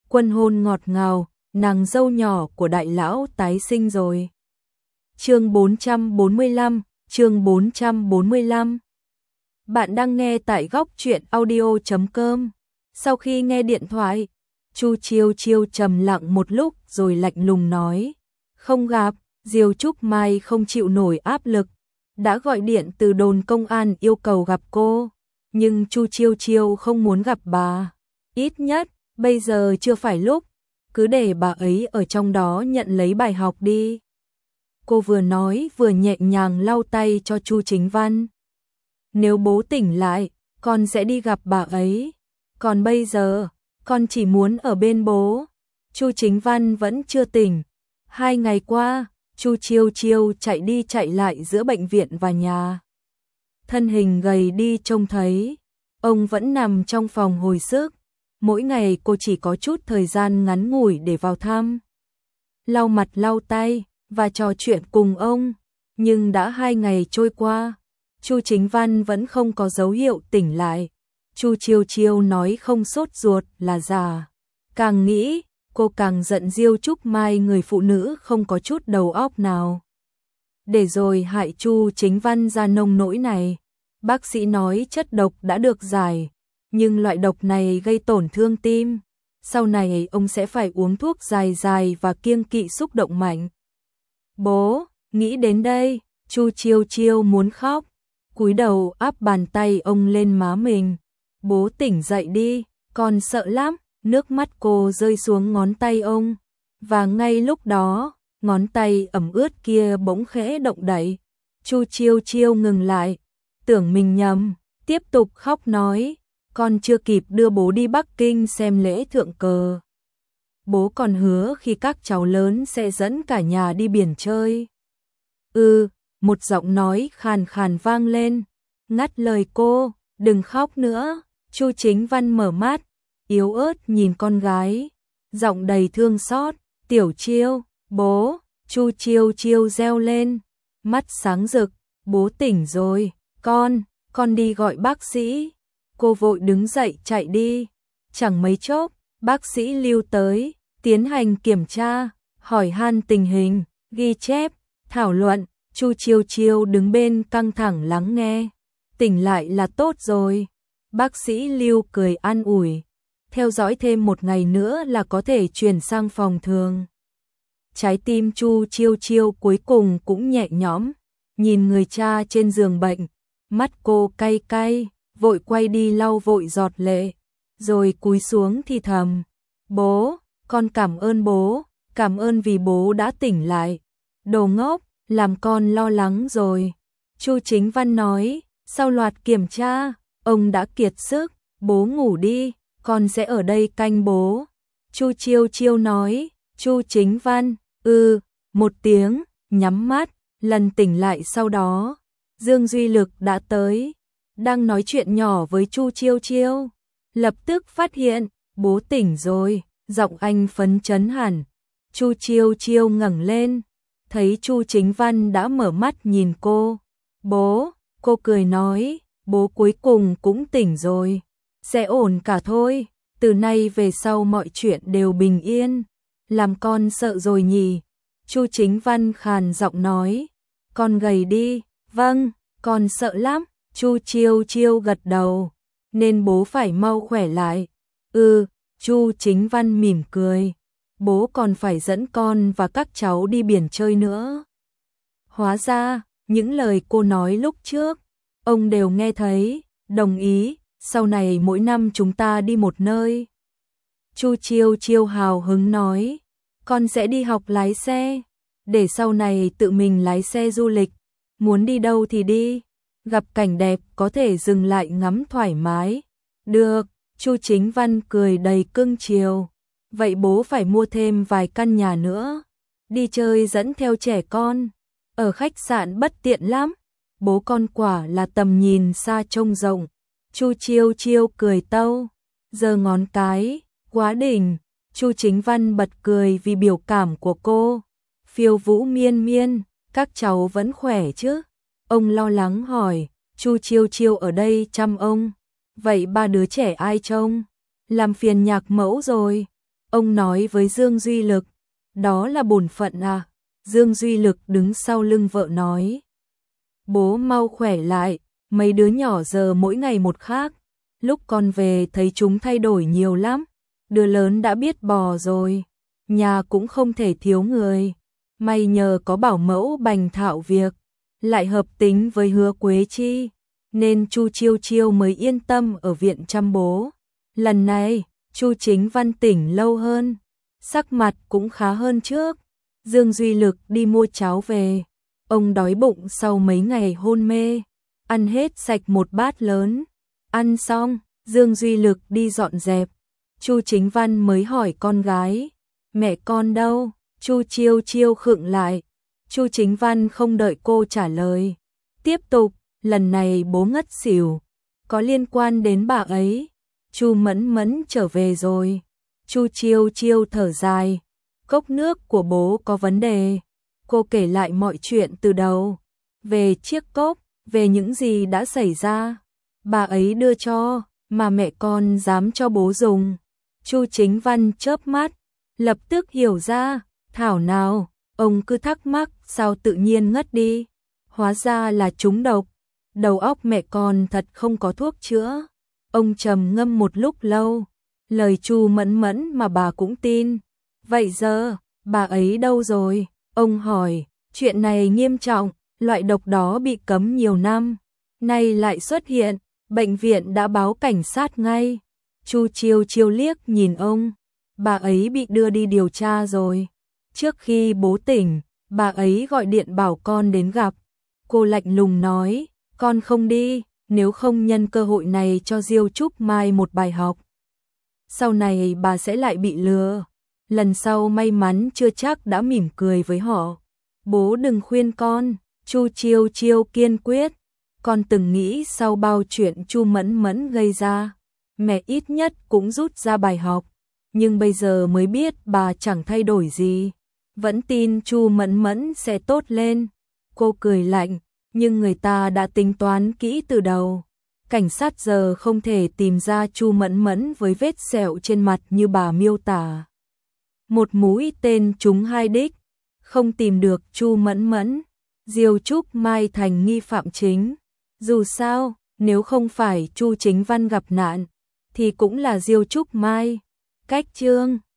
Quân hôn ngọt ngào, nàng dâu nhỏ của đại lão tái sinh rồi. Chương 445, chương 445. Bạn đang nghe tại góc truyện audio.com. Sau khi nghe điện thoại, Chu Chiêu Chiêu trầm lặng một lúc rồi lạnh lùng nói, không gặp. Diêu Trúc Mai không chịu nổi áp lực, đã gọi điện từ đồn công an yêu cầu gặp cô, nhưng Chu Chiêu Chiêu không muốn gặp bà. Ít nhất, bây giờ chưa phải lúc, cứ để bà ấy ở trong đó nhận lấy bài học đi. Cô vừa nói vừa nhẹ nhàng lau tay cho Chu Chính Văn. Nếu bố tỉnh lại, con sẽ đi gặp bà ấy. Còn bây giờ, con chỉ muốn ở bên bố. Chu Chính Văn vẫn chưa tỉnh. 2 ngày qua, Chu Chiêu Chiêu chạy đi chạy lại giữa bệnh viện và nhà. Thân hình gầy đi trông thấy, ông vẫn nằm trong phòng hồi sức. Mỗi ngày cô chỉ có chút thời gian ngắn ngủi để vào thăm, lau mặt lau tay và trò chuyện cùng ông. Nhưng đã 2 ngày trôi qua, Chu Chính Văn vẫn không có dấu hiệu tỉnh lại. Chu Chiêu Chiêu nói không sốt ruột là giả. Càng nghĩ, cô càng giận Diêu Trúc Mai, người phụ nữ không có chút đầu óc nào, để rồi hại Chu Chính Văn ra nông nỗi này. Bác sĩ nói chất độc đã được giải, nhưng loại độc này gây tổn thương tim. Sau này ông sẽ phải uống thuốc dài dài và kiêng kỵ xúc động mạnh. Bố, nghĩ đến đây, Chu Chiêu Chiêu muốn khóc, cúi đầu áp bàn tay ông lên má mình. Bố tỉnh dậy đi, con sợ lắm. Nước mắt cô rơi xuống ngón tay ông, và ngay lúc đó, ngón tay ẩm ướt kia bỗng khẽ động đậy. Chu Chiêu Chiêu ngừng lại, tưởng mình nhầm, tiếp tục khóc nói, con chưa kịp đưa bố đi Bắc Kinh xem lễ thượng cờ. Bố còn hứa khi các cháu lớn sẽ dẫn cả nhà đi biển chơi. Một giọng nói khàn khàn vang lên, ngắt lời cô, đừng khóc nữa. Chu Chính Văn mở mắt, yếu ớt nhìn con gái, giọng đầy thương xót, Tiểu Chiêu, bố. Chu Chiêu Chiêu reo lên, mắt sáng rực, bố tỉnh rồi, con đi gọi bác sĩ. Cô vội đứng dậy chạy đi. Chẳng mấy chốc, bác sĩ Lưu tới, tiến hành kiểm tra, hỏi han tình hình, ghi chép, thảo luận. Chu Chiêu Chiêu đứng bên căng thẳng lắng nghe. Tỉnh lại là tốt rồi. Bác sĩ Lưu cười an ủi, theo dõi thêm 1 ngày nữa là có thể chuyển sang phòng thường. Trái tim Chu Chiêu Chiêu cuối cùng cũng nhẹ nhõm, nhìn người cha trên giường bệnh, mắt cô cay cay, vội quay đi lau vội giọt lệ, rồi cúi xuống thì thầm, bố, con cảm ơn bố, cảm ơn vì bố đã tỉnh lại. Đồ ngốc, làm con lo lắng rồi. Chu Chính Văn nói, sau loạt kiểm tra, ông đã kiệt sức, bố ngủ đi, con sẽ ở đây canh bố. Chu Chiêu Chiêu nói. Chu Chính Văn, một tiếng, nhắm mắt. Lần tỉnh lại sau đó, Dương Duy Lực đã tới, đang nói chuyện nhỏ với Chu Chiêu Chiêu. Lập tức phát hiện, bố tỉnh rồi, giọng anh phấn chấn hẳn. Chu Chiêu Chiêu ngẩng lên, thấy Chu Chính Văn đã mở mắt nhìn cô. Bố, cô cười nói, bố cuối cùng cũng tỉnh rồi, sẽ ổn cả thôi, từ nay về sau mọi chuyện đều bình yên. Làm con sợ rồi nhỉ? Chu Chính Văn khàn giọng nói, con gầy đi. Vâng, con sợ lắm. Chu Chiêu Chiêu gật đầu, nên bố phải mau khỏe lại. Chu Chính Văn mỉm cười, bố còn phải dẫn con và các cháu đi biển chơi nữa. Hóa ra, những lời cô nói lúc trước, ông đều nghe thấy, đồng ý, sau này mỗi năm chúng ta đi một nơi. Chu Chiêu Chiêu hào hứng nói, con sẽ đi học lái xe, để sau này tự mình lái xe du lịch, muốn đi đâu thì đi, gặp cảnh đẹp có thể dừng lại ngắm thoải mái. Được, Chu Chính Văn cười đầy cưng chiều, vậy bố phải mua thêm vài căn nhà nữa, đi chơi dẫn theo trẻ con, ở khách sạn bất tiện lắm, bố con quả là tầm nhìn xa trông rộng. Chu Chiêu Chiêu cười tâu, giơ ngón cái, quá đỉnh. Chu Chính Văn bật cười vì biểu cảm của cô. Phiêu Vũ Miên Miên, các cháu vẫn khỏe chứ? Ông lo lắng hỏi. Chu Chiêu Chiêu ở đây chăm ông. Vậy 3 đứa trẻ ai trông? Làm phiền Nhạc Mẫu rồi. Ông nói với Dương Duy Lực, đó là bổn phận à? Dương Duy Lực đứng sau lưng vợ nói, bố mau khỏe lại, mấy đứa nhỏ giờ mỗi ngày một khác, lúc con về thấy chúng thay đổi nhiều lắm, đứa lớn đã biết bò rồi, nhà cũng không thể thiếu người, may nhờ có bảo mẫu bành thạo việc, lại hợp tính với Hứa Quế Chi, nên Chu Chiêu Chiêu mới yên tâm ở viện chăm bố. Lần này, Chu Chính Văn tỉnh lâu hơn, sắc mặt cũng khá hơn trước. Dương Duy Lực đi mua cháo về, ông đói bụng sau mấy ngày hôn mê, ăn hết sạch một bát lớn. Ăn xong, Dương Duy Lực đi dọn dẹp. Chu Chính Văn mới hỏi con gái, mẹ con đâu? Chu Chiêu Chiêu khựng lại. Chu Chính Văn không đợi cô trả lời, tiếp tục, lần này bố ngất xỉu, có liên quan đến bà ấy. Chu Mẫn Mẫn trở về rồi. Chu Chiêu Chiêu thở dài, cốc nước của bố có vấn đề. Cô kể lại mọi chuyện từ đầu, về chiếc cốc, về những gì đã xảy ra. Bà ấy đưa cho, mà mẹ con dám cho bố dùng. Chu Chính Văn chớp mắt, lập tức hiểu ra, thảo nào, ông cứ thắc mắc sao tự nhiên ngất đi. Hóa ra là trúng độc, đầu óc mẹ con thật không có thuốc chữa. Ông trầm ngâm một lúc lâu, lời Chu Mẫn Mẫn mà bà cũng tin. Vậy giờ, bà ấy đâu rồi? Ông hỏi, chuyện này nghiêm trọng, loại độc đó bị cấm nhiều năm, nay lại xuất hiện, bệnh viện đã báo cảnh sát ngay. Chu Chiêu Chiêu liếc nhìn ông, bà ấy bị đưa đi điều tra rồi. Trước khi bố tỉnh, bà ấy gọi điện bảo con đến gặp. Cô lạnh lùng nói, con không đi, nếu không nhân cơ hội này cho Diêu Trúc Mai một bài học. Sau này bà sẽ lại bị lừa. Lần sau may mắn chưa chắc đã mỉm cười với họ. Bố đừng khuyên con, Chu Chiêu Chiêu kiên quyết. Con từng nghĩ sau bao chuyện Chu Mẫn Mẫn gây ra, mẹ ít nhất cũng rút ra bài học. Nhưng bây giờ mới biết bà chẳng thay đổi gì. Vẫn tin Chu Mẫn Mẫn sẽ tốt lên. Cô cười lạnh, nhưng người ta đã tính toán kỹ từ đầu. Cảnh sát giờ không thể tìm ra Chu Mẫn Mẫn với vết sẹo trên mặt như bà miêu tả. Một mũi tên trúng hai đích, không tìm được Chu Mẫn Mẫn, Diêu Trúc Mai thành nghi phạm chính. Dù sao, nếu không phải Chu Chính Văn gặp nạn, thì cũng là Diêu Trúc Mai. Cách chương